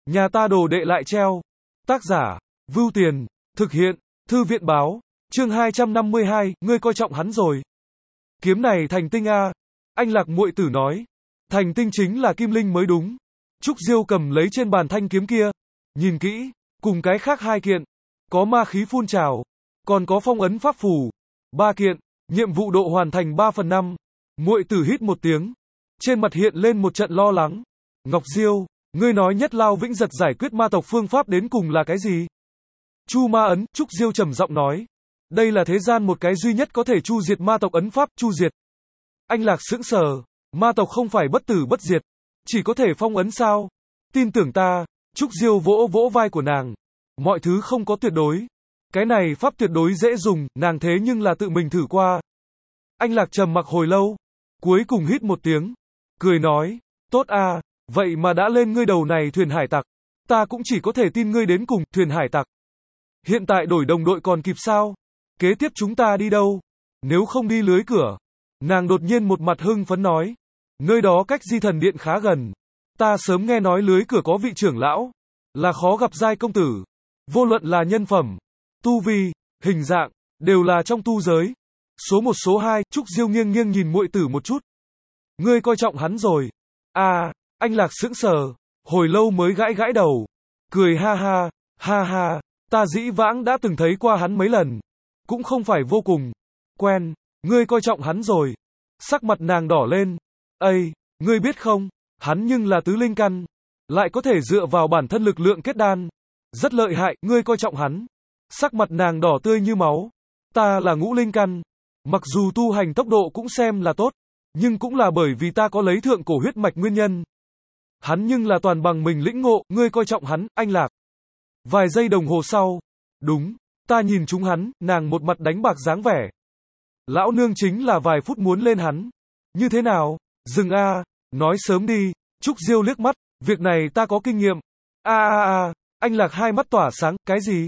Nhà ta đồ đệ lại treo. Tác giả, Vưu Tiền, thực hiện, Thư viện báo, chương 252, ngươi coi trọng hắn rồi. Kiếm này thành tinh a. Anh Lạc muội tử nói. Thành tinh chính là kim linh mới đúng. Trúc Diêu cầm lấy trên bàn thanh kiếm kia. Nhìn kỹ, cùng cái khác 2 kiện. Có ma khí phun trào. Còn có phong ấn pháp phù. 3 kiện, nhiệm vụ độ hoàn thành 3/5. Muội tử hít một tiếng. Trên mặt hiện lên một trận lo lắng. Ngọc Diêu, ngươi nói Nhất Lao Vĩnh Giật giải quyết ma tộc phương pháp đến cùng là cái gì? Chu ma ấn, Trúc Diêu trầm giọng nói. Đây là thế gian một cái duy nhất có thể chu diệt ma tộc ấn pháp, chu diệt. Anh Lạc sững sờ, ma tộc không phải bất tử bất diệt, chỉ có thể phong ấn sao? Tin tưởng ta, Trúc Diêu vỗ vỗ vai của nàng. Mọi thứ không có tuyệt đối. Cái này pháp tuyệt đối dễ dùng, nàng thế nhưng là tự mình thử qua. Anh Lạc trầm mặc hồi lâu, cuối cùng hít một tiếng, cười nói, tốt a, vậy mà đã lên ngươi đầu này thuyền hải tặc, ta cũng chỉ có thể tin ngươi đến cùng, thuyền hải tặc. Hiện tại đổi đồng đội còn kịp sao? Kế tiếp chúng ta đi đâu? Nếu không đi lưới cửa. Nàng đột nhiên một mặt hưng phấn nói. Nơi đó cách Di Thần Điện khá gần. Ta sớm nghe nói lưới cửa có vị trưởng lão. Là khó gặp giai công tử. Vô luận là nhân phẩm, tu vi, hình dạng, đều là trong tu giới. Số 1 số 2, Trúc Diêu nghiêng nghiêng nhìn muội tử một chút. Ngươi coi trọng hắn rồi. À, anh Lạc sững sờ. Hồi lâu mới gãi gãi đầu. Cười ha ha, ta dĩ vãng đã từng thấy qua hắn mấy lần. Cũng không phải vô cùng quen, ngươi coi trọng hắn rồi. Sắc mặt nàng đỏ lên. Ây, ngươi biết không, hắn nhưng là tứ linh căn, lại có thể dựa vào bản thân lực lượng kết đan. Rất lợi hại, ngươi coi trọng hắn. Sắc mặt nàng đỏ tươi như máu. Ta là ngũ linh căn, mặc dù tu hành tốc độ cũng xem là tốt, nhưng cũng là bởi vì ta có lấy thượng cổ huyết mạch nguyên nhân. Hắn nhưng là toàn bằng mình lĩnh ngộ, ngươi coi trọng hắn, anh Lạc. Vài giây đồng hồ sau, đúng, ta nhìn chúng hắn, nàng một mặt đánh bạc dáng vẻ. Lão nương chính là vài phút muốn lên hắn. Như thế nào? Dừng a, nói sớm đi. Trúc Diêu liếc mắt, việc này ta có kinh nghiệm. Anh Lạc hai mắt tỏa sáng, cái gì?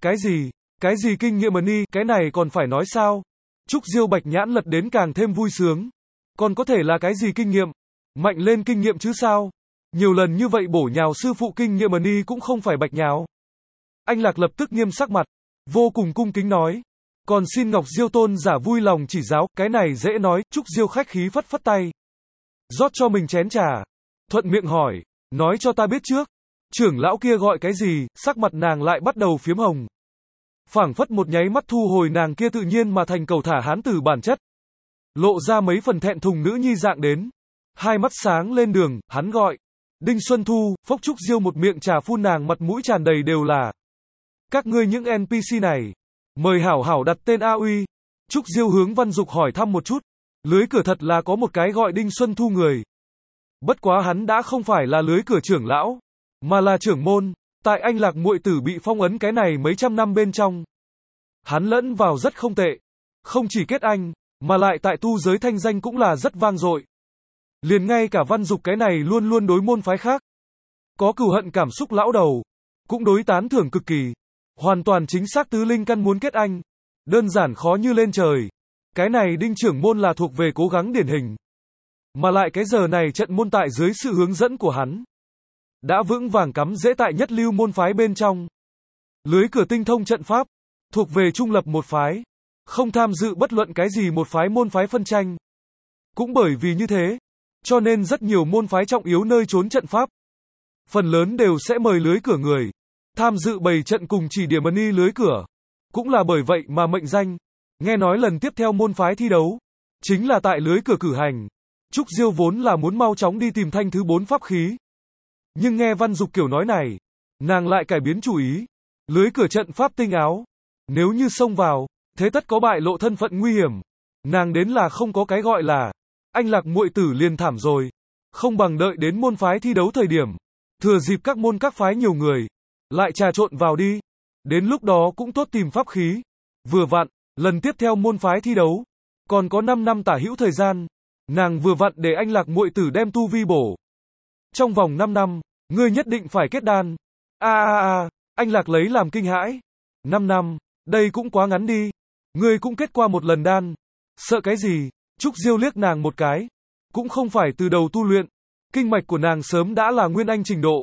Cái gì kinh nghiệm mà ni, cái này còn phải nói sao? Trúc Diêu bạch nhãn lật đến càng thêm vui sướng. Còn có thể là cái gì kinh nghiệm? Mạnh lên kinh nghiệm chứ sao? Nhiều lần như vậy bổ nhào sư phụ kinh nghiệm mà ni cũng không phải bạch nhào. Anh Lạc lập tức nghiêm sắc mặt, vô cùng cung kính nói. Còn xin Ngọc Diêu tôn giả vui lòng chỉ giáo, cái này dễ nói. Trúc Diêu khách khí phất phất tay. Rót cho mình chén trà. Thuận miệng hỏi, nói cho ta biết trước. Trưởng lão kia gọi cái gì, sắc mặt nàng lại bắt đầu phiếm hồng. Phảng phất một nháy mắt thu hồi nàng kia tự nhiên mà thành cầu thả hán tử bản chất. Lộ ra mấy phần thẹn thùng nữ nhi dạng đến. Hai mắt sáng lên đường, hắn gọi. Đinh Xuân Thu, phốc. Trúc Diêu một miệng trà phun nàng mặt mũi tràn đầy đều là. Các ngươi những NPC này, mời hảo hảo đặt tên A Uy. Trúc Diêu hướng Văn Dục hỏi thăm một chút. Lưới cửa thật là có một cái gọi Đinh Xuân Thu người. Bất quá hắn đã không phải là lưới cửa trưởng lão, mà là trưởng môn. Tại anh Lạc muội tử bị phong ấn cái này mấy trăm năm bên trong, hắn lẫn vào rất không tệ. Không chỉ kết anh, mà lại tại tu giới thanh danh cũng là rất vang dội. Liền ngay cả Văn Dục cái này luôn luôn đối môn phái khác có cừu hận cảm xúc lão đầu, cũng đối tán thưởng cực kỳ. Hoàn toàn chính xác tứ linh căn muốn kết anh, đơn giản khó như lên trời. Cái này Đinh trưởng môn là thuộc về cố gắng điển hình. Mà lại cái giờ này trận môn tại dưới sự hướng dẫn của hắn, đã vững vàng cắm rễ tại nhất lưu môn phái bên trong. Lưới cửa tinh thông trận pháp, thuộc về trung lập một phái, không tham dự bất luận cái gì một phái môn phái phân tranh. Cũng bởi vì như thế, cho nên rất nhiều môn phái trọng yếu nơi trốn trận pháp, phần lớn đều sẽ mời lưới cửa người tham dự bày trận cùng chỉ điểm ân y lưới cửa. Cũng là bởi vậy mà mệnh danh. Nghe nói lần tiếp theo môn phái thi đấu chính là tại lưới cửa cử hành. Trúc Diêu vốn là muốn mau chóng đi tìm thanh thứ 4 pháp khí, nhưng nghe Văn Dục kiểu nói này, nàng lại cải biến chủ ý. Lưới cửa trận pháp tinh áo, nếu như xông vào, thế tất có bại lộ thân phận nguy hiểm. Nàng đến là không có cái gọi là anh Lạc muội tử liền thảm rồi. Không bằng đợi đến môn phái thi đấu thời điểm, thừa dịp các môn các phái nhiều người, lại trà trộn vào đi. Đến lúc đó cũng tốt tìm pháp khí. Vừa vặn, lần tiếp theo môn phái thi đấu, còn có 5 năm tả hữu thời gian. Nàng vừa vặn để anh Lạc muội tử đem tu vi bổ. Trong vòng 5 năm, ngươi nhất định phải kết đan. Anh Lạc lấy làm kinh hãi. 5 năm, đây cũng quá ngắn đi. Ngươi cũng kết qua một lần đan. Sợ cái gì? Trúc Diêu liếc nàng một cái. Cũng không phải từ đầu tu luyện. Kinh mạch của nàng sớm đã là nguyên anh trình độ.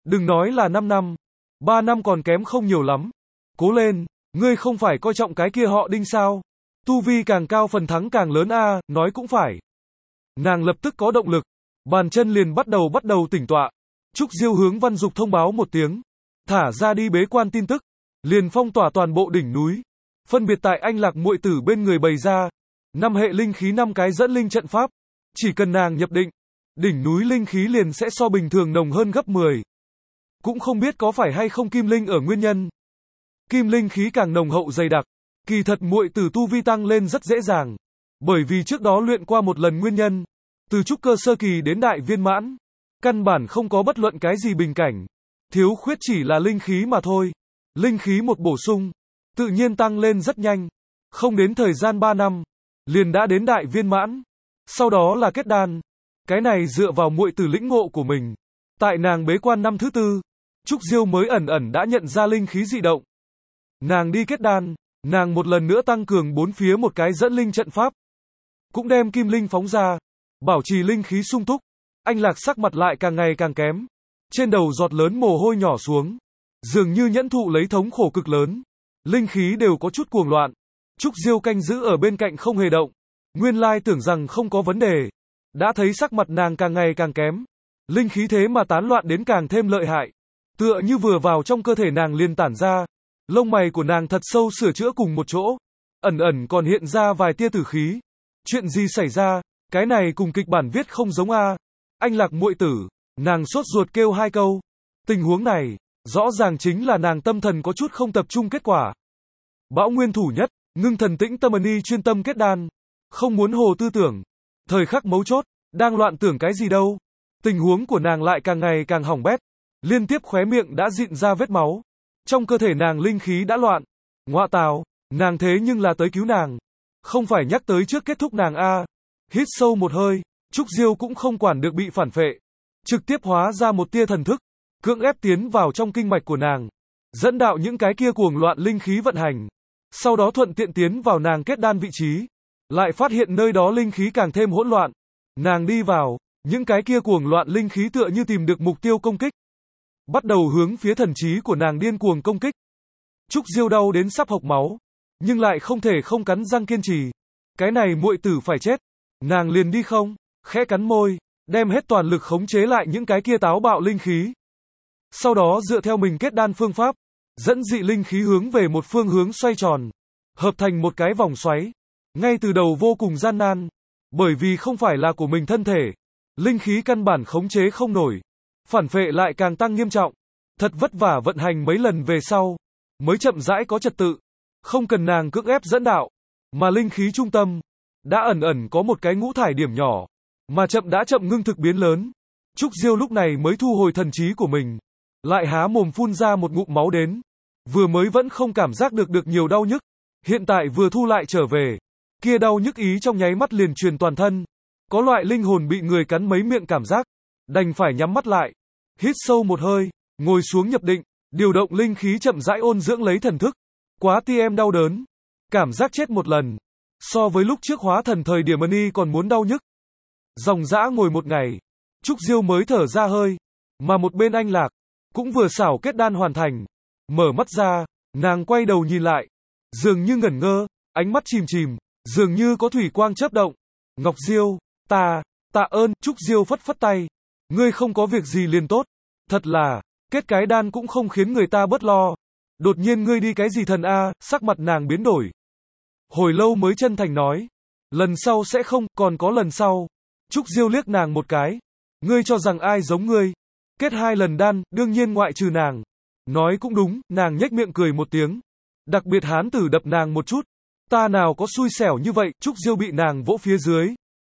Đừng nói là 5 năm. 3 năm còn kém không nhiều lắm. Cố lên, ngươi không phải coi trọng cái kia họ Đinh sao? Tu vi càng cao phần thắng càng lớn a, nói cũng phải. Nàng lập tức có động lực. Bàn chân liền bắt đầu tỉnh tọa. Trúc Diêu hướng Văn Dục thông báo một tiếng. Thả ra đi bế quan tin tức. Liền phong tỏa toàn bộ đỉnh núi. Phân biệt tại anh lạc muội tử bên người bày ra. 5 hệ linh khí 5 cái dẫn linh trận pháp. Chỉ cần nàng nhập định, đỉnh núi linh khí liền sẽ so bình thường nồng hơn gấp 10. Cũng không biết có phải hay không kim linh ở nguyên nhân. Kim linh khí càng nồng hậu dày đặc. Kỳ thật muội tử tu vi tăng lên rất dễ dàng. Bởi vì trước đó luyện qua một lần nguyên nhân. Từ trúc cơ sơ kỳ đến đại viên mãn. Căn bản không có bất luận cái gì bình cảnh. Thiếu khuyết chỉ là linh khí mà thôi. Linh khí một bổ sung. Tự nhiên tăng lên rất nhanh. Không đến thời gian 3 năm. Liền đã đến đại viên mãn. Sau đó là kết đan. Cái này dựa vào muội tử lĩnh ngộ của mình. Tại nàng bế quan năm thứ 4. Trúc Diêu mới ẩn đã nhận ra linh khí dị động. Nàng đi kết đan. Nàng một lần nữa tăng cường 4 phía một cái dẫn linh trận pháp. Cũng đem kim linh phóng ra. Bảo trì linh khí sung túc. Anh lạc sắc mặt lại càng ngày càng kém. Trên đầu giọt lớn mồ hôi nhỏ xuống. Dường như nhẫn thụ lấy thống khổ cực lớn. Linh khí đều có chút cuồng loạn. Trúc Diêu canh giữ ở bên cạnh không hề động. Nguyên lai tưởng rằng không có vấn đề. Đã thấy sắc mặt nàng càng ngày càng kém. Linh khí thế mà tán loạn đến càng thêm lợi hại. Tựa như vừa vào trong cơ thể nàng liền tản ra. Lông mày của nàng thật sâu sửa chữa cùng một chỗ. Ẩn còn hiện ra vài tia tử khí. Chuyện gì xảy ra? Cái này cùng kịch bản viết không giống a. Anh lạc muội tử. Nàng sốt ruột kêu 2 câu. Tình huống này, rõ ràng chính là nàng tâm thần có chút không tập trung kết quả. Bão nguyên thủ nhất, ngưng thần tĩnh tâm ni chuyên tâm kết đan. Không muốn hồ tư tưởng. Thời khắc mấu chốt, đang loạn tưởng cái gì đâu. Tình huống của nàng lại càng ngày càng hỏng bét. Liên tiếp khóe miệng đã dịn ra vết máu. Trong cơ thể nàng linh khí đã loạn. Ngoạ tào, nàng thế nhưng là tới cứu nàng. Không phải nhắc tới trước kết thúc nàng a. Hít sâu một hơi, Trúc Diêu cũng không quản được bị phản phệ. Trực tiếp hóa ra một tia thần thức. Cưỡng ép tiến vào trong kinh mạch của nàng. Dẫn đạo những cái kia cuồng loạn linh khí vận hành. Sau đó thuận tiện tiến vào nàng kết đan vị trí. Lại phát hiện nơi đó linh khí càng thêm hỗn loạn. Nàng đi vào, những cái kia cuồng loạn linh khí tựa như tìm được mục tiêu công kích. Bắt đầu hướng phía thần trí của nàng điên cuồng công kích. Trúc Diêu đau đến sắp hộc máu. Nhưng lại không thể không cắn răng kiên trì. Cái này muội tử phải chết. Nàng liền đi không, khẽ cắn môi. Đem hết toàn lực khống chế lại những cái kia táo bạo linh khí. Sau đó dựa theo mình kết đan phương pháp. Dẫn dị linh khí hướng về một phương hướng xoay tròn. Hợp thành một cái vòng xoáy. Ngay từ đầu vô cùng gian nan. Bởi vì không phải là của mình thân thể. Linh khí căn bản khống chế không nổi. Phản phệ lại càng tăng nghiêm trọng. Thật vất vả vận hành mấy lần về sau. Mới chậm rãi có trật tự. Không cần nàng cưỡng ép dẫn đạo. Mà linh khí trung tâm. Đã ẩn có một cái ngũ thải điểm nhỏ. Mà đã chậm ngưng thực biến lớn. Trúc Diêu lúc này mới thu hồi thần trí của mình. Lại há mồm phun ra một ngụm máu đến. Vừa mới vẫn không cảm giác được nhiều đau nhức. Hiện tại vừa thu lại trở về. Kia đau nhức ý trong nháy mắt liền truyền toàn thân. Có loại linh hồn bị người cắn mấy miệng cảm giác. Đành phải nhắm mắt lại. Hít sâu một hơi. Ngồi xuống nhập định. Điều động linh khí chậm rãi ôn dưỡng lấy thần thức. Quá em đau đớn. Cảm giác chết một lần. So với lúc trước hóa thần thời điểm ni còn muốn đau nhức. Dòng dã ngồi một ngày. Trúc Diêu mới thở ra hơi. Mà một bên anh lạc. Cũng vừa xảo kết đan hoàn thành. Mở mắt ra. Nàng quay đầu nhìn lại. Dường như ngẩn ngơ. Ánh mắt chìm. Dường như có thủy quang chớp động. Ngọc Diêu. Tạ ơn. Trúc Diêu phất phất tay. Ngươi không có việc gì liền tốt. Thật là. Kết cái đan cũng không khiến người ta bớt lo. Đột nhiên ngươi đi cái gì thần a? Sắc mặt nàng biến đổi. Hồi lâu mới chân thành nói. Lần sau sẽ không, còn có lần sau. Trúc Diêu liếc nàng một cái. Ngươi cho rằng ai giống ngươi? Kết 2 lần đan, đương nhiên ngoại trừ nàng. Nói cũng đúng, nàng nhếch miệng cười một tiếng. Đặc biệt hán tử đập nàng một chút. Ta nào có xui xẻo như vậy, Trúc Diêu bị nàng vỗ phía dưới.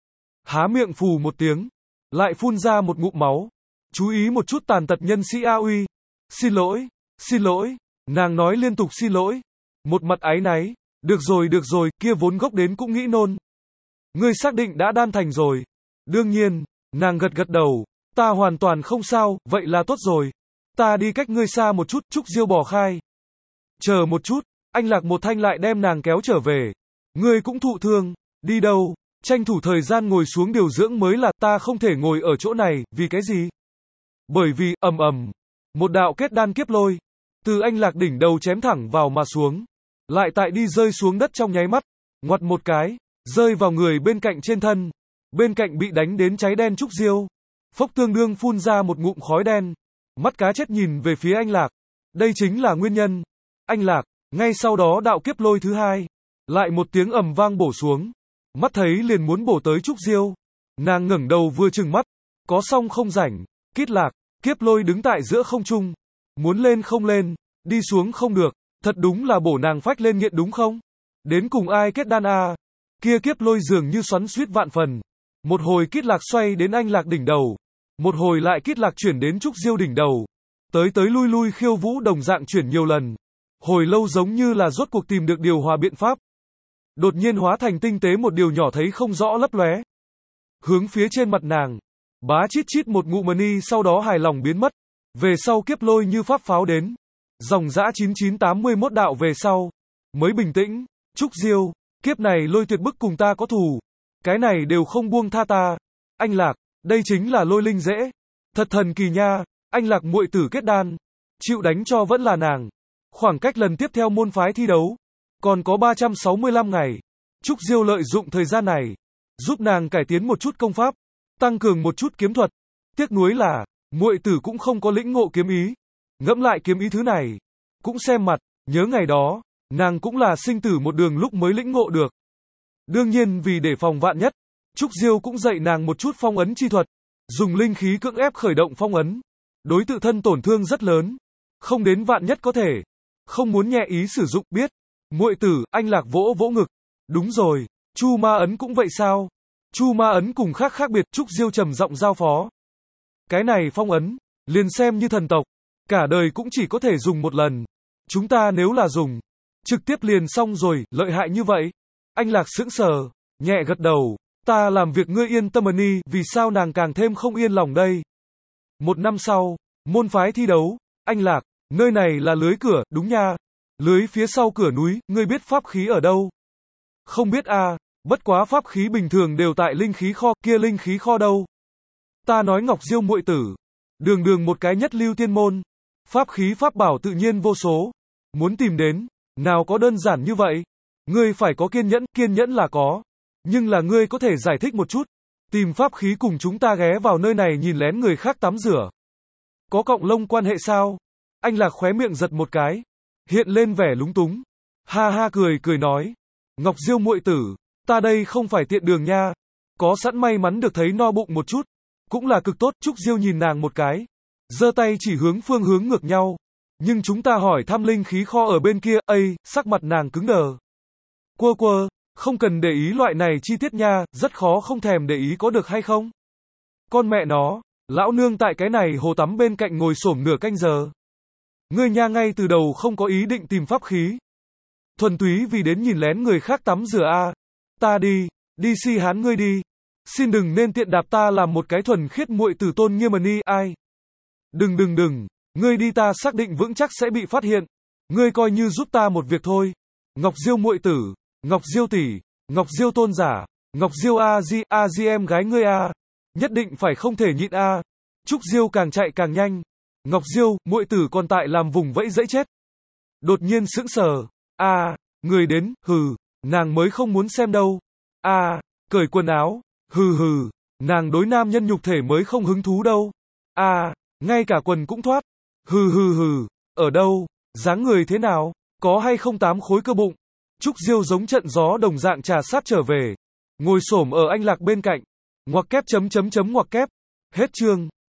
Há miệng phù một tiếng. Lại phun ra một ngụm máu. Chú ý một chút tàn tật nhân sĩ A uy. Xin lỗi. Nàng nói liên tục xin lỗi. Một mặt áy náy. Được rồi, kia vốn gốc đến cũng nghĩ nôn. Ngươi xác định đã đan thành rồi. Đương nhiên, nàng gật đầu. Ta hoàn toàn không sao, vậy là tốt rồi. Ta đi cách ngươi xa một chút, Trúc Diêu bỏ khai. Chờ một chút, anh lạc một thanh lại đem nàng kéo trở về. Ngươi cũng thụ thương, đi đâu? Tranh thủ thời gian ngồi xuống điều dưỡng mới là, ta không thể ngồi ở chỗ này, vì cái gì? Bởi vì, Một đạo kết đan kiếp lôi, từ anh Lạc đỉnh đầu chém thẳng vào mà xuống. Lại tại đi rơi xuống đất trong nháy mắt, ngoặt một cái, rơi vào người bên cạnh trên thân. Bên cạnh bị đánh đến cháy đen Trúc Diêu. Phốc tương đương phun ra một ngụm khói đen. Mắt cá chết nhìn về phía anh Lạc. Đây chính là nguyên nhân. Anh Lạc, ngay sau đó đạo kiếp lôi thứ hai. Lại một tiếng ầm vang bổ xuống. Mắt thấy liền muốn bổ tới Trúc Diêu. Nàng ngẩng đầu vừa trừng mắt. Có xong không rảnh. Kít Lạc, kiếp lôi đứng tại giữa không trung. Muốn lên không lên, đi xuống không được. Thật đúng là bổ nàng phách lên nghiện đúng không? Đến cùng ai kết đan a? Kia kiếp lôi dường như xoắn xuýt vạn phần. Một hồi Kít Lạc xoay đến anh Lạc đỉnh đầu. Một hồi lại Kít Lạc chuyển đến Trúc Diêu đỉnh đầu. Tới tới lui lui khiêu vũ đồng dạng chuyển nhiều lần. Hồi lâu giống như là rốt cuộc tìm được điều hòa biện pháp. Đột nhiên hóa thành tinh tế một điều nhỏ thấy không rõ lấp lóe. Hướng phía trên mặt nàng. Bá chít chít một ngụm mani sau đó hài lòng biến mất. Về sau kiếp lôi như pháp pháo đến. Dòng dã 9981 đạo về sau. Mới bình tĩnh. Trúc Diêu, kiếp này lôi tuyệt bức cùng ta có thù. Cái này đều không buông tha ta. Anh Lạc, đây chính là lôi linh dễ. Thật thần kỳ nha, anh Lạc muội tử kết đan. Chịu đánh cho vẫn là nàng. Khoảng cách lần tiếp theo môn phái thi đấu. Còn có 365 ngày. Trúc Diêu lợi dụng thời gian này. Giúp nàng cải tiến một chút công pháp. Tăng cường một chút kiếm thuật. Tiếc nuối là, muội tử cũng không có lĩnh ngộ kiếm ý. Ngẫm lại kiếm ý thứ này. Cũng xem mặt, nhớ ngày đó. Nàng cũng là sinh tử một đường lúc mới lĩnh ngộ được. Đương nhiên vì để phòng vạn nhất, Trúc Diêu cũng dạy nàng một chút phong ấn chi thuật. Dùng linh khí cưỡng ép khởi động phong ấn. Đối tự thân tổn thương rất lớn. Không đến vạn nhất có thể. Không muốn nhẹ ý sử dụng biết. Muội tử, anh Lạc vỗ vỗ ngực. Đúng rồi, Chu Ma ấn cũng vậy sao? Chu Ma ấn cùng khác biệt, Trúc Diêu trầm giọng giao phó. Cái này phong ấn, liền xem như thần tộc. Cả đời cũng chỉ có thể dùng một lần. Chúng ta nếu là dùng, trực tiếp liền xong rồi, lợi hại như vậy. Anh Lạc sững sờ, nhẹ gật đầu. Ta làm việc ngươi yên tâm đi, vì sao nàng càng thêm không yên lòng đây? Một năm sau, môn phái thi đấu, anh Lạc, nơi này là lưới cửa, đúng nha. Lưới phía sau cửa núi, ngươi biết pháp khí ở đâu? Không biết a, bất quá pháp khí bình thường đều tại linh khí kho, kia linh khí kho đâu? Ta nói Ngọc Diêu muội tử, đường một cái nhất lưu tiên môn, pháp khí pháp bảo tự nhiên vô số, muốn tìm đến, nào có đơn giản như vậy? Ngươi phải có kiên nhẫn là có, nhưng là ngươi có thể giải thích một chút, tìm pháp khí cùng chúng ta ghé vào nơi này nhìn lén người khác tắm rửa. Có cọng lông quan hệ sao? Anh Lạc khóe miệng giật một cái, hiện lên vẻ lúng túng, ha ha cười nói, Ngọc Diêu muội tử, ta đây không phải tiện đường nha, có sẵn may mắn được thấy no bụng một chút, cũng là cực tốt. Trúc Diêu nhìn nàng một cái, giơ tay chỉ hướng phương hướng ngược nhau, nhưng chúng ta hỏi thăm linh khí kho ở bên kia, sắc mặt nàng cứng đờ. Quơ, không cần để ý loại này chi tiết nha, rất khó không thèm để ý có được hay không? Con mẹ nó, lão nương tại cái này hồ tắm bên cạnh ngồi xổm nửa canh giờ. Ngươi nha ngay từ đầu không có ý định tìm pháp khí. Thuần túy vì đến nhìn lén người khác tắm rửa a. Ta đi si hán ngươi đi. Xin đừng nên tiện đạp ta làm một cái thuần khiết muội tử tôn nghiêm ni ai. Đừng, ngươi đi ta xác định vững chắc sẽ bị phát hiện. Ngươi coi như giúp ta một việc thôi. Ngọc Diêu muội tử, Ngọc Diêu tỷ, Ngọc Diêu tôn giả, Ngọc Diêu a di em gái ngươi a. Nhất định phải không thể nhịn a. Trúc Diêu càng chạy càng nhanh. Ngọc Diêu, muội tử còn tại làm vùng vẫy dẫy chết. Đột nhiên sững sờ. Người đến, nàng mới không muốn xem đâu. Cởi quần áo. Nàng đối nam nhân nhục thể mới không hứng thú đâu. Ngay cả quần cũng thoát. Ở đâu? Dáng người thế nào? Có hay không 8 khối cơ bụng? Trúc Diêu giống trận gió đồng dạng trà sát trở về. Ngồi xổm ở anh Lạc bên cạnh. Ngoặc kép. Hết chương.